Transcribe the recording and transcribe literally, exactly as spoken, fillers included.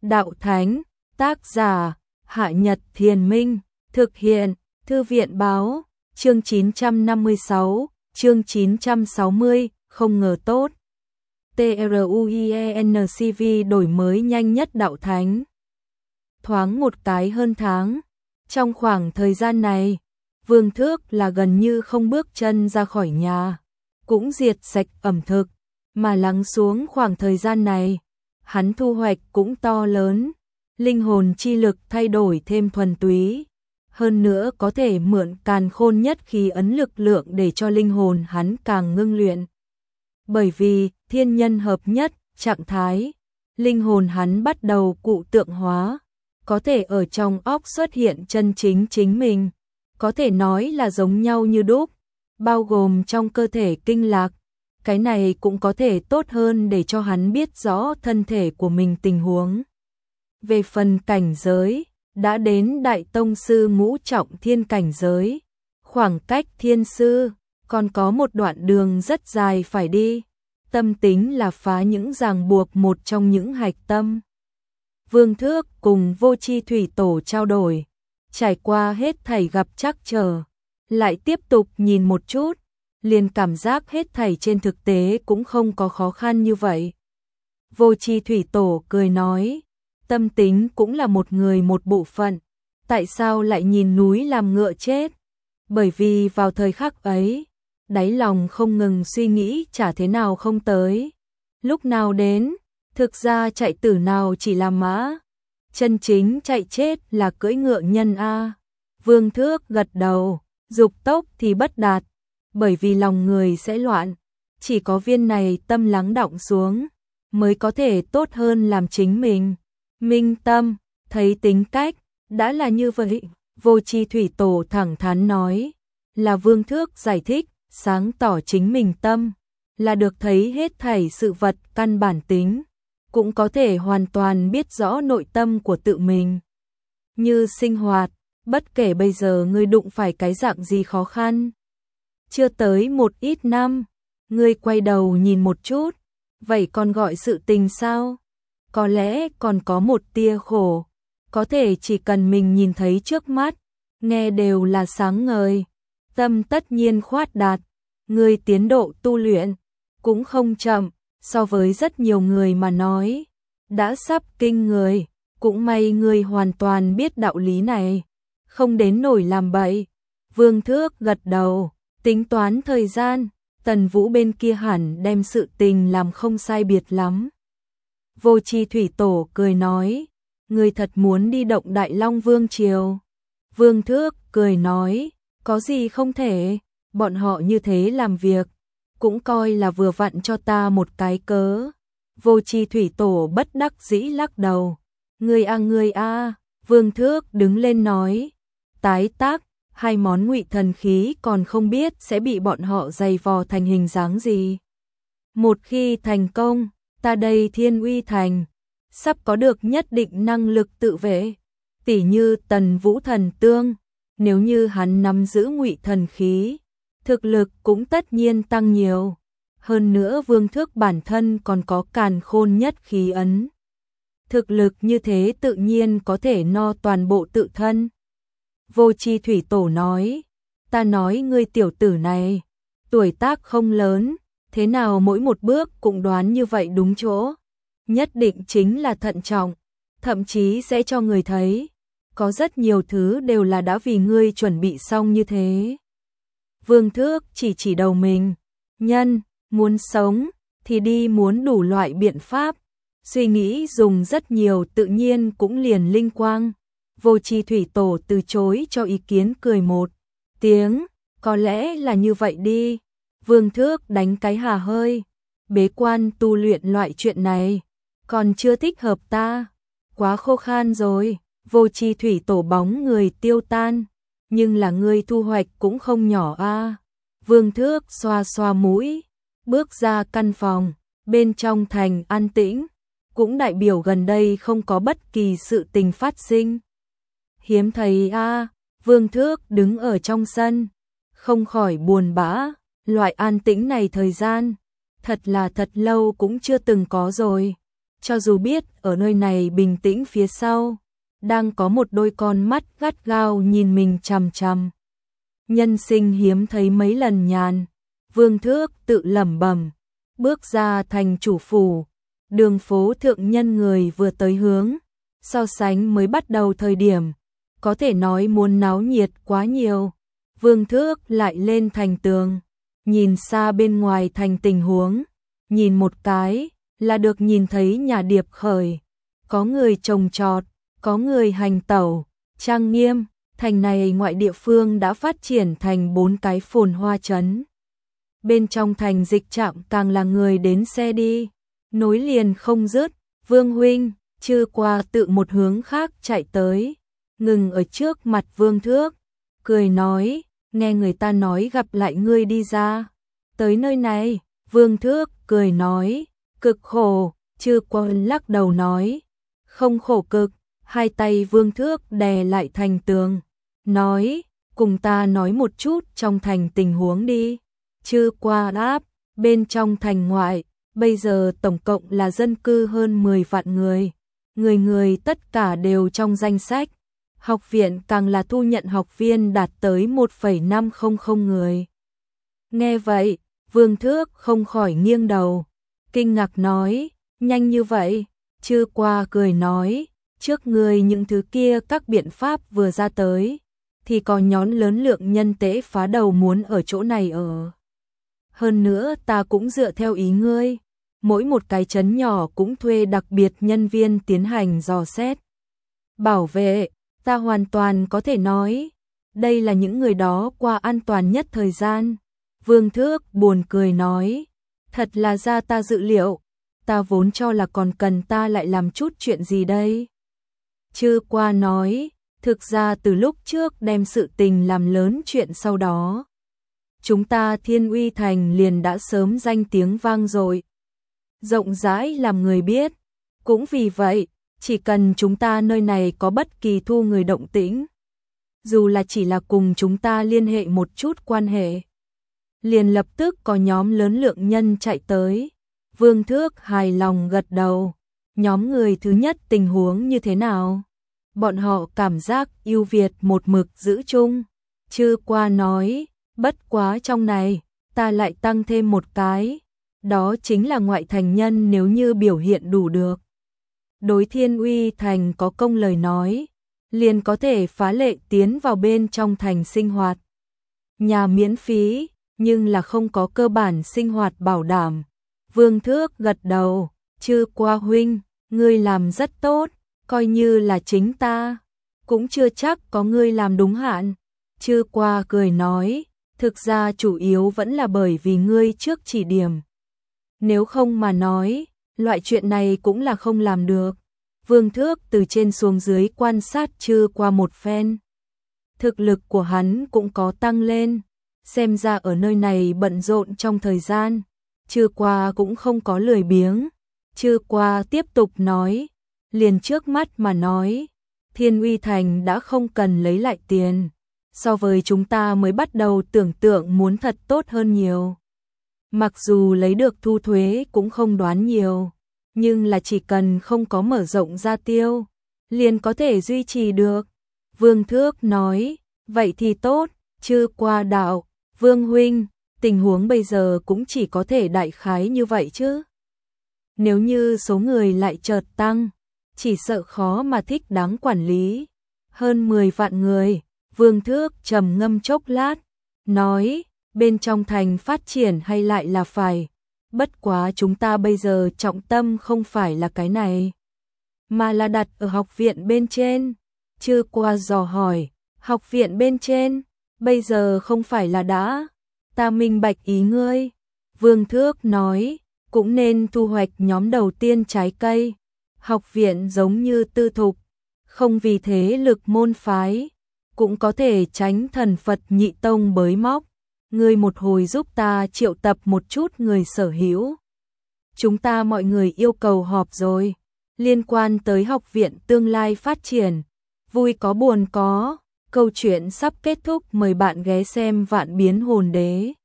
Đạo Thánh, tác giả, Hạ Nhật Thiền Minh, thực hiện, Thư viện Báo, chương chín trăm năm mươi sáu, chương chín trăm sáu mươi, không ngờ tốt. TRUIENCV đổi mới nhanh nhất Đạo Thánh. Thoáng một cái hơn tháng. Trong khoảng thời gian này, Vương Thước là gần như không bước chân ra khỏi nhà, cũng diệt sạch ẩm thực, mà lắng xuống khoảng thời gian này, hắn thu hoạch cũng to lớn, linh hồn chi lực thay đổi thêm thuần túy, hơn nữa có thể mượn càn khôn nhất khí ấn lực lượng để cho linh hồn hắn càng ngưng luyện. Bởi vì thiên nhân hợp nhất trạng thái, linh hồn hắn bắt đầu cụ tượng hóa, có thể ở trong óc xuất hiện chân chính chính mình, có thể nói là giống nhau như đúc, bao gồm trong cơ thể kinh lạc. Cái này cũng có thể tốt hơn để cho hắn biết rõ thân thể của mình tình huống. Về phần cảnh giới, đã đến Đại Tông Sư ngũ trọng thiên cảnh giới, khoảng cách thiên sư, còn có một đoạn đường rất dài phải đi, tâm tính là phá những ràng buộc một trong những hạch tâm. Vương Thước cùng Vô Chi Thủy Tổ trao đổi, trải qua hết thảy gặp trắc trở, lại tiếp tục nhìn một chút, liền cảm giác hết thảy trên thực tế cũng không có khó khăn như vậy. Vô Chi Thủy Tổ cười nói, tâm tính cũng là một người một bộ phận, tại sao lại nhìn núi làm ngựa chết? Bởi vì vào thời khắc ấy, đáy lòng không ngừng suy nghĩ chả thế nào không tới, lúc nào đến, thực ra chạy tử nào chỉ là mã, chân chính chạy chết là cưỡi ngựa nhân a. Vương Thước gật đầu, dục tốc thì bất đạt, bởi vì lòng người sẽ loạn, chỉ có viên này tâm lắng đọng xuống, mới có thể tốt hơn làm chính mình. Minh tâm, thấy tính cách, đã là như vậy, Vô Chi Thủy Tổ thẳng thắn nói, là Vương Thước giải thích, sáng tỏ chính mình tâm, là được thấy hết thảy sự vật căn bản tính, cũng có thể hoàn toàn biết rõ nội tâm của tự mình. Như sinh hoạt, bất kể bây giờ ngươi đụng phải cái dạng gì khó khăn, chưa tới một ít năm, ngươi quay đầu nhìn một chút, vậy còn gọi sự tình sao? Có lẽ còn có một tia khổ, có thể chỉ cần mình nhìn thấy trước mắt, nghe đều là sáng ngời, tâm tất nhiên khoát đạt, ngươi tiến độ tu luyện cũng không chậm, so với rất nhiều người mà nói, đã sắp kinh người, cũng may ngươi hoàn toàn biết đạo lý này, không đến nổi làm bậy. Vương Thước gật đầu, tính toán thời gian, Tần Vũ bên kia hẳn đem sự tình làm không sai biệt lắm. Vô Chi Thủy Tổ cười nói, ngươi thật muốn đi động Đại Long Vương Triều. Vương Thước cười nói, có gì không thể, bọn họ như thế làm việc, cũng coi là vừa vặn cho ta một cái cớ. Vô Chi Thủy Tổ bất đắc dĩ lắc đầu, ngươi a ngươi a. Vương Thước đứng lên nói, tái tác, hai món ngụy thần khí còn không biết sẽ bị bọn họ dày vò thành hình dáng gì. Một khi thành công, ta đây Thiên Uy Thành, sắp có được nhất định năng lực tự vệ, tỉ như Tần Vũ Thần Tương, nếu như hắn nắm giữ ngụy thần khí, thực lực cũng tất nhiên tăng nhiều. Hơn nữa Vương Thước bản thân còn có càn khôn nhất khí ấn. Thực lực như thế tự nhiên có thể no toàn bộ tự thân. Vô Chi Thủy Tổ nói, ta nói ngươi tiểu tử này, tuổi tác không lớn, thế nào mỗi một bước cũng đoán như vậy đúng chỗ, nhất định chính là thận trọng, thậm chí sẽ cho người thấy, có rất nhiều thứ đều là đã vì ngươi chuẩn bị xong như thế. Vương Thước chỉ chỉ đầu mình, nhân, muốn sống, thì đi muốn đủ loại biện pháp, suy nghĩ dùng rất nhiều tự nhiên cũng liền linh quang. Vô Chi Thủy Tổ từ chối cho ý kiến cười một tiếng, có lẽ là như vậy đi. Vương Thước đánh cái hà hơi, bế quan tu luyện loại chuyện này, còn chưa thích hợp ta, quá khô khan rồi. Vô Chi Thủy Tổ bóng người tiêu tan, nhưng là ngươi thu hoạch cũng không nhỏ a. Vương Thước xoa xoa mũi, bước ra căn phòng, bên trong thành an tĩnh, cũng đại biểu gần đây không có bất kỳ sự tình phát sinh. Hiếm thấy a. Vương Thước đứng ở trong sân, không khỏi buồn bã, loại an tĩnh này thời gian, thật là thật lâu cũng chưa từng có rồi. cho dù biết ở nơi này bình tĩnh phía sau, đang có một đôi con mắt gắt gao nhìn mình chằm chằm. Nhân sinh hiếm thấy mấy lần nhàn, Vương Thước tự lẩm bẩm, bước ra thành chủ phủ, đường phố thượng nhân người vừa tới hướng, so sánh mới bắt đầu thời điểm, có thể nói muốn náo nhiệt quá nhiều. Vương Thước lại lên thành tường, nhìn xa bên ngoài thành tình huống, nhìn một cái là được nhìn thấy nhà Điệp Khởi, có người trồng trọt, có người hành tẩu, trang nghiêm, thành này ngoại địa phương đã phát triển thành bốn cái phồn hoa trấn. Bên trong thành dịch trạm càng là người đến xe đi, nối liền không dứt. Vương huynh, Chư Qua tự một hướng khác chạy tới, ngừng ở trước mặt Vương Thước, cười nói, nghe người ta nói gặp lại ngươi đi ra. Tới nơi này, Vương Thước cười nói, cực khổ. Chư Qua lắc đầu nói, không khổ cực. Hai tay Vương Thước đè lại thành tường, nói, cùng ta nói một chút trong thành tình huống đi. Chư Qua đáp, bên trong thành ngoại, bây giờ tổng cộng là dân cư hơn mười vạn người, người người tất cả đều trong danh sách. Học viện càng là thu nhận học viên đạt tới một phẩy năm không không người. Nghe vậy, Vương Thước không khỏi nghiêng đầu, kinh ngạc nói, nhanh như vậy. Chư Qua cười nói, trước người những thứ kia các biện pháp vừa ra tới, thì có nhón lớn lượng nhân tế phá đầu muốn ở chỗ này ở. Hơn nữa ta cũng dựa theo ý ngươi, mỗi một cái trấn nhỏ cũng thuê đặc biệt nhân viên tiến hành dò xét, bảo vệ. Ta hoàn toàn có thể nói, đây là những người đó qua an toàn nhất thời gian. Vương Thước buồn cười nói, thật là ra ta dự liệu, ta vốn cho là còn cần ta lại làm chút chuyện gì đây. Chư Qua nói, thực ra từ lúc trước đem sự tình làm lớn chuyện sau đó, chúng ta Thiên Uy Thành liền đã sớm danh tiếng vang dội, rộng rãi làm người biết. Cũng vì vậy, chỉ cần chúng ta nơi này có bất kỳ thu người động tĩnh, dù là chỉ là cùng chúng ta liên hệ một chút quan hệ, liền lập tức có nhóm lớn lượng nhân chạy tới. Vương Thước hài lòng gật đầu, nhóm người thứ nhất tình huống như thế nào? Bọn họ cảm giác ưu việt một mực giữ chung. Chư Qua nói, bất quá trong này, ta lại tăng thêm một cái, đó chính là ngoại thành nhân nếu như biểu hiện đủ được, đối Thiên Uy Thành có công lời nói, liền có thể phá lệ tiến vào bên trong thành sinh hoạt. Nhà miễn phí, nhưng là không có cơ bản sinh hoạt bảo đảm. Vương Thước gật đầu, Chư Qua huynh, ngươi làm rất tốt, coi như là chính ta, cũng chưa chắc có ngươi làm đúng hạn. Chư Qua cười nói, thực ra chủ yếu vẫn là bởi vì ngươi trước chỉ điểm. Nếu không mà nói, loại chuyện này cũng là không làm được. Vương Thước từ trên xuống dưới quan sát Chư Qua một phen. Thực lực của hắn cũng có tăng lên, xem ra ở nơi này bận rộn trong thời gian, Chư Qua cũng không có lười biếng. Chư Qua tiếp tục nói, liền trước mắt mà nói, Thiên Uy Thành đã không cần lấy lại tiền, so với chúng ta mới bắt đầu tưởng tượng muốn thật tốt hơn nhiều. Mặc dù lấy được thu thuế cũng không đoán nhiều, nhưng là chỉ cần không có mở rộng ra tiêu, liền có thể duy trì được. Vương Thước nói, vậy thì tốt. Chư Qua đạo, Vương huynh, tình huống bây giờ cũng chỉ có thể đại khái như vậy chứ. Nếu như số người lại chợt tăng, chỉ sợ khó mà thích đáng quản lý. Hơn mười vạn người. Vương Thước trầm ngâm chốc lát, nói, bên trong thành phát triển hay lại là phải. Bất quá chúng ta bây giờ trọng tâm không phải là cái này, mà là đặt ở học viện bên trên. Chư Qua dò hỏi, học viện bên trên, bây giờ không phải là đã, ta minh bạch ý ngươi. Vương Thước nói, cũng nên thu hoạch nhóm đầu tiên trái cây. Học viện giống như tư thục, không vì thế lực môn phái, cũng có thể tránh thần Phật nhị tông bới móc. Ngươi một hồi giúp ta triệu tập một chút người sở hữu. Chúng ta mọi người yêu cầu họp rồi, liên quan tới học viện tương lai phát triển. Vui có buồn có, câu chuyện sắp kết thúc, mời bạn ghé xem Vạn Biến Hồn Đế.